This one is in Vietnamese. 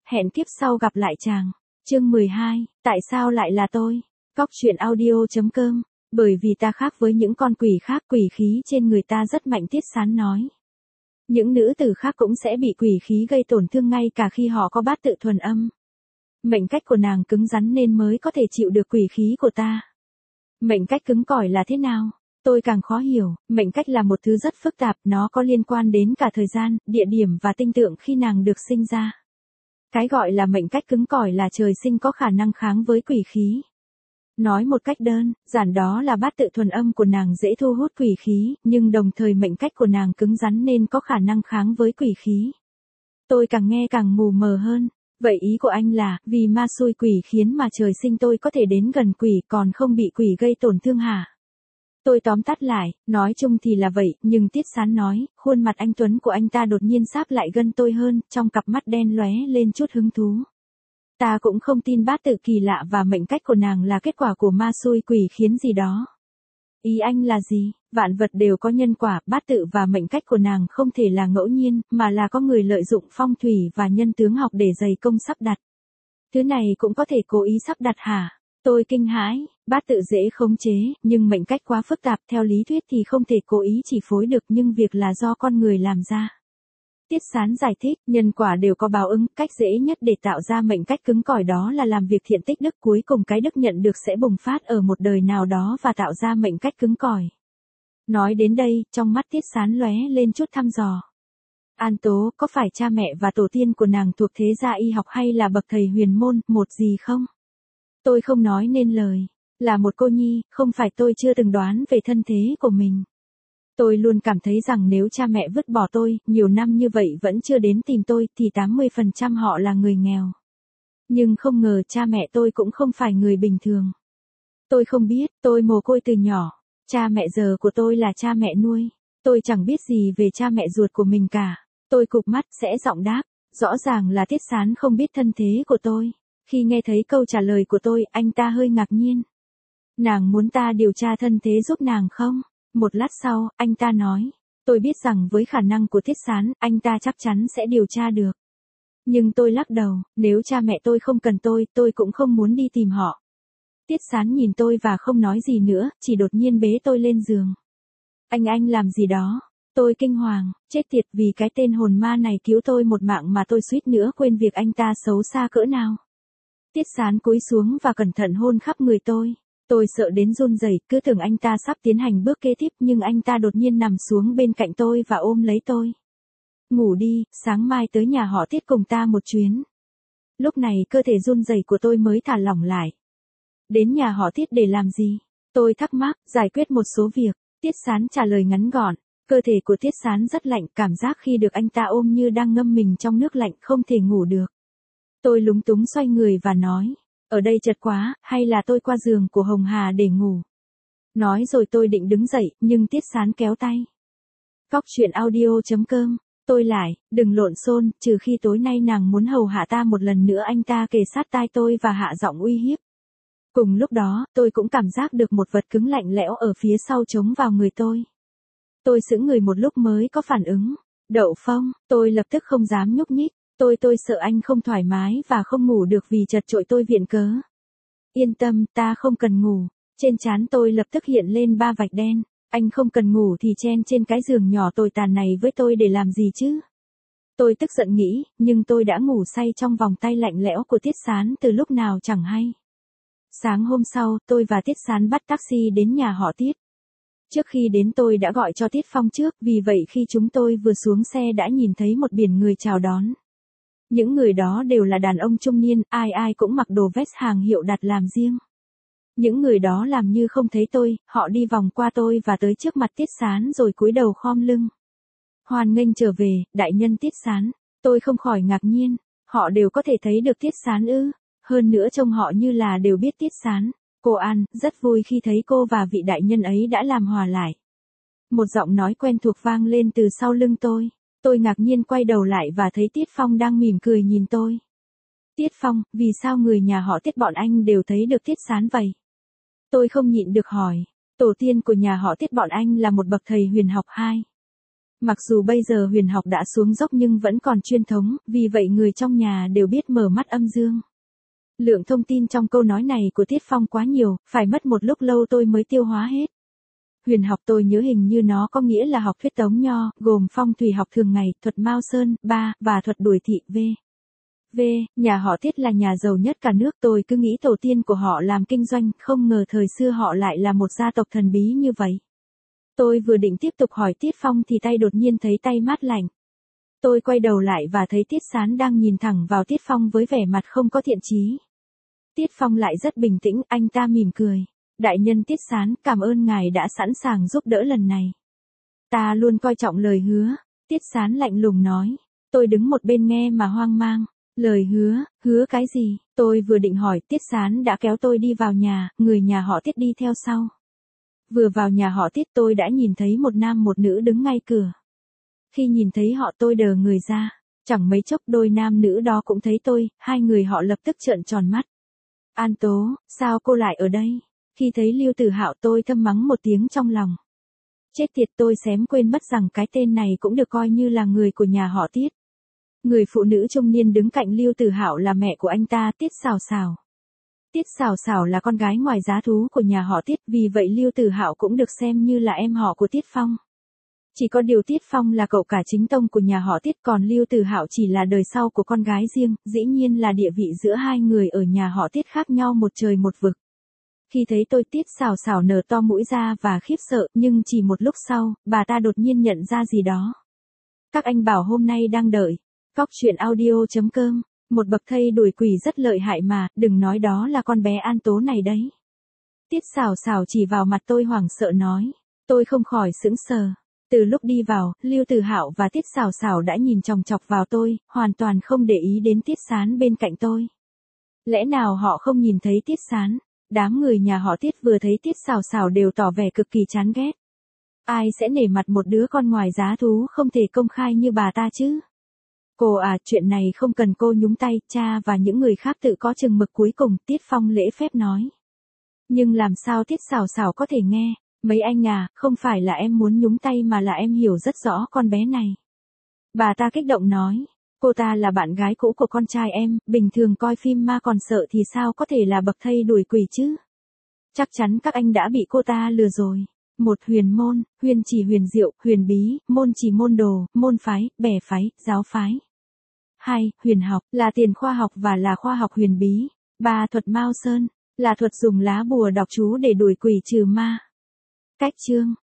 Hẹn kiếp sau gặp lại chàng. Chương 12, tại sao lại là tôi? Cóc truyện audio.com. Bởi vì ta khác với những con quỷ khác, quỷ khí trên người ta rất mạnh, Tiết Sán nói. Những nữ tử khác cũng sẽ bị quỷ khí gây tổn thương ngay cả khi họ có bát tự thuần âm. Mệnh cách của nàng cứng rắn nên mới có thể chịu được quỷ khí của ta. Mệnh cách cứng cỏi là thế nào? Tôi càng khó hiểu, mệnh cách là một thứ rất phức tạp, nó có liên quan đến cả thời gian, địa điểm và tinh tượng khi nàng được sinh ra. Cái gọi là mệnh cách cứng cỏi là trời sinh có khả năng kháng với quỷ khí. Nói một cách đơn giản đó là bát tự thuần âm của nàng dễ thu hút quỷ khí, nhưng đồng thời mệnh cách của nàng cứng rắn nên có khả năng kháng với quỷ khí. Tôi càng nghe càng mù mờ hơn. Vậy ý của anh là, vì ma xui quỷ khiến mà trời sinh tôi có thể đến gần quỷ còn không bị quỷ gây tổn thương hả? Tôi tóm tắt lại, nói chung thì là vậy, nhưng Tiết Sán nói, khuôn mặt anh tuấn của anh ta đột nhiên sáp lại gần tôi hơn, trong cặp mắt đen lóe lên chút hứng thú. Ta cũng không tin bát tự kỳ lạ và mệnh cách của nàng là kết quả của ma xui quỷ khiến gì đó. Ý anh là gì? Vạn vật đều có nhân quả, bát tự và mệnh cách của nàng không thể là ngẫu nhiên, mà là có người lợi dụng phong thủy và nhân tướng học để dày công sắp đặt. Thứ này cũng có thể cố ý sắp đặt hả? Tôi kinh hãi, bát tự dễ khống chế, nhưng mệnh cách quá phức tạp, theo lý thuyết thì không thể cố ý chỉ phối được, nhưng việc là do con người làm ra. Tiết Sán giải thích, nhân quả đều có báo ứng, cách dễ nhất để tạo ra mệnh cách cứng cỏi đó là làm việc thiện tích đức, cuối cùng cái đức nhận được sẽ bùng phát ở một đời nào đó và tạo ra mệnh cách cứng cỏi. Nói đến đây, trong mắt Tiết Sán lóe lên chút thăm dò. An Tố, có phải cha mẹ và tổ tiên của nàng thuộc thế gia y học hay là bậc thầy huyền môn, một gì không? Tôi không nói nên lời. Là một cô nhi, không phải tôi chưa từng đoán về thân thế của mình. Tôi luôn cảm thấy rằng nếu cha mẹ vứt bỏ tôi, nhiều năm như vậy vẫn chưa đến tìm tôi, thì 80% họ là người nghèo. Nhưng không ngờ cha mẹ tôi cũng không phải người bình thường. Tôi không biết, tôi mồ côi từ nhỏ. Cha mẹ giờ của tôi là cha mẹ nuôi. Tôi chẳng biết gì về cha mẹ ruột của mình cả. Tôi cụp mắt, sẽ giọng đáp. Rõ ràng là Tiết Sán không biết thân thế của tôi. Khi nghe thấy câu trả lời của tôi, anh ta hơi ngạc nhiên. Nàng muốn ta điều tra thân thế giúp nàng không? Một lát sau, anh ta nói. Tôi biết rằng với khả năng của Tiết Sán, anh ta chắc chắn sẽ điều tra được. Nhưng tôi lắc đầu, nếu cha mẹ tôi không cần tôi cũng không muốn đi tìm họ. Tiết Sán nhìn tôi và không nói gì nữa, chỉ đột nhiên bế tôi lên giường. Anh làm gì đó? Tôi kinh hoàng, chết tiệt, vì cái tên hồn ma này cứu tôi một mạng mà tôi suýt nữa quên việc anh ta xấu xa cỡ nào. Tiết Sán cúi xuống và cẩn thận hôn khắp người tôi. Tôi sợ đến run rẩy, cứ tưởng anh ta sắp tiến hành bước kế tiếp, nhưng anh ta đột nhiên nằm xuống bên cạnh tôi và ôm lấy tôi. Ngủ đi, sáng mai tới nhà họ Tiết cùng ta một chuyến. Lúc này cơ thể run rẩy của tôi mới thả lỏng lại. Đến nhà họ Tiết để làm gì? Tôi thắc mắc, giải quyết một số việc. Tiết Sán trả lời ngắn gọn. Cơ thể của Tiết Sán rất lạnh, cảm giác khi được anh ta ôm như đang ngâm mình trong nước lạnh, không thể ngủ được. Tôi lúng túng xoay người và nói, ở đây chật quá, hay là tôi qua giường của Hồng Hà để ngủ. Nói rồi tôi định đứng dậy, nhưng Tiết Sán kéo tay. Cóc truyện audio.com. Tôi lại, đừng lộn xôn, trừ khi tối nay nàng muốn hầu hạ ta một lần nữa, anh ta kề sát tai tôi và hạ giọng uy hiếp. Cùng lúc đó, tôi cũng cảm giác được một vật cứng lạnh lẽo ở phía sau chống vào người tôi. Tôi sững người một lúc mới có phản ứng. Đậu Phong, tôi lập tức không dám nhúc nhích. Tôi sợ anh không thoải mái và không ngủ được vì chật chội, tôi viện cớ. Yên tâm, ta không cần ngủ. Trên trán tôi lập tức hiện lên 3 vạch đen. Anh không cần ngủ thì chen trên cái giường nhỏ tồi tàn này với tôi để làm gì chứ? Tôi tức giận nghĩ, nhưng tôi đã ngủ say trong vòng tay lạnh lẽo của Tiết Sán từ lúc nào chẳng hay. Sáng hôm sau, tôi và Tiết Sán bắt taxi đến nhà họ Tiết. Trước khi đến tôi đã gọi cho Tiết Phong trước, vì vậy khi chúng tôi vừa xuống xe đã nhìn thấy một biển người chào đón. Những người đó đều là đàn ông trung niên, ai cũng mặc đồ vest hàng hiệu đặt làm riêng. Những người đó làm như không thấy tôi, họ đi vòng qua tôi và tới trước mặt Tiết Sán rồi cúi đầu khom lưng. Hoan nghênh trở về, đại nhân Tiết Sán. Tôi không khỏi ngạc nhiên, họ đều có thể thấy được Tiết Sán ư? Hơn nữa trông họ như là đều biết Tiết Sán. Cô An, rất vui khi thấy cô và vị đại nhân ấy đã làm hòa lại. Một giọng nói quen thuộc vang lên từ sau lưng tôi. Tôi ngạc nhiên quay đầu lại và thấy Tiết Phong đang mỉm cười nhìn tôi. Tiết Phong, vì sao người nhà họ Tiết bọn anh đều thấy được Tiết Sán vậy? Tôi không nhịn được hỏi. Tổ tiên của nhà họ Tiết bọn anh là một bậc thầy huyền học 2. Mặc dù bây giờ huyền học đã xuống dốc nhưng vẫn còn truyền thống, vì vậy người trong nhà đều biết mở mắt âm dương. Lượng thông tin trong câu nói này của Tiết Phong quá nhiều, phải mất một lúc lâu tôi mới tiêu hóa hết. Huyền học tôi nhớ hình như nó có nghĩa là học thuyết tống nho, gồm phong thủy học thường ngày, thuật Mao Sơn, và thuật đuổi thị v. Nhà họ Tiết là nhà giàu nhất cả nước, tôi cứ nghĩ tổ tiên của họ làm kinh doanh, không ngờ thời xưa họ lại là một gia tộc thần bí như vậy. Tôi vừa định tiếp tục hỏi Tiết Phong thì tay đột nhiên thấy tay mát lạnh. Tôi quay đầu lại và thấy Tiết Sán đang nhìn thẳng vào Tiết Phong với vẻ mặt không có thiện chí. Tiết Phong lại rất bình tĩnh, anh ta mỉm cười. Đại nhân Tiết Sán, cảm ơn ngài đã sẵn sàng giúp đỡ lần này. Ta luôn coi trọng lời hứa, Tiết Sán lạnh lùng nói. Tôi đứng một bên nghe mà hoang mang. Lời hứa cái gì? Tôi vừa định hỏi, Tiết Sán đã kéo tôi đi vào nhà, người nhà họ Tiết đi theo sau. Vừa vào nhà họ Tiết tôi đã nhìn thấy một nam một nữ đứng ngay cửa. Khi nhìn thấy họ tôi đờ người ra, chẳng mấy chốc đôi nam nữ đó cũng thấy tôi, hai người họ lập tức trợn tròn mắt. An Tố, sao cô lại ở đây? Khi thấy Lưu Tử Hạo tôi thầm mắng một tiếng trong lòng. Chết tiệt, tôi xém quên mất rằng cái tên này cũng được coi như là người của nhà họ Tiết. Người phụ nữ trung niên đứng cạnh Lưu Tử Hạo là mẹ của anh ta, Tiết Sào Sào. Tiết Sào Sào là con gái ngoài giá thú của nhà họ Tiết, vì vậy Lưu Tử Hạo cũng được xem như là em họ của Tiết Phong. Chỉ có điều Tiết Phong là cậu cả chính tông của nhà họ Tiết, còn Lưu Tử Hạo chỉ là đời sau của con gái riêng, dĩ nhiên là địa vị giữa hai người ở nhà họ Tiết khác nhau một trời một vực. Khi thấy tôi, Tiết Sào Sào nở to mũi ra và khiếp sợ, nhưng chỉ một lúc sau, bà ta đột nhiên nhận ra gì đó. Các anh bảo hôm nay đang đợi. Góc truyện audio.com, một bậc thầy đuổi quỷ rất lợi hại mà, đừng nói đó là con bé An Tố này đấy. Tiết Sào Sào chỉ vào mặt tôi hoảng sợ nói. Tôi không khỏi sững sờ. Từ lúc đi vào, Lưu Tử Hạo và Tiết Sào Sào đã nhìn chòng chọc vào tôi, hoàn toàn không để ý đến Tiết Sán bên cạnh tôi. Lẽ nào họ không nhìn thấy Tiết Sán? Đám người nhà họ Tiết vừa thấy Tiết Sào Sào đều tỏ vẻ cực kỳ chán ghét. Ai sẽ nể mặt một đứa con ngoài giá thú không thể công khai như bà ta chứ? Cô à, chuyện này không cần cô nhúng tay, cha và những người khác tự có chừng mực. Cuối cùng, Tiết Phong lễ phép nói. Nhưng làm sao Tiết Sào Sào có thể nghe? Mấy anh à, không phải là em muốn nhúng tay mà là em hiểu rất rõ con bé này. Bà ta kích động nói. Cô ta là bạn gái cũ của con trai em, bình thường coi phim ma còn sợ thì sao có thể là bậc thầy đuổi quỷ chứ? Chắc chắn các anh đã bị cô ta lừa rồi. Một, huyền môn, huyền chỉ huyền diệu, huyền bí, môn chỉ môn đồ, môn phái, bè phái, giáo phái. 2. Huyền học, là tiền khoa học và là khoa học huyền bí. 3. Thuật Mao Sơn, là thuật dùng lá bùa đọc chú để đuổi quỷ trừ ma. Cách chương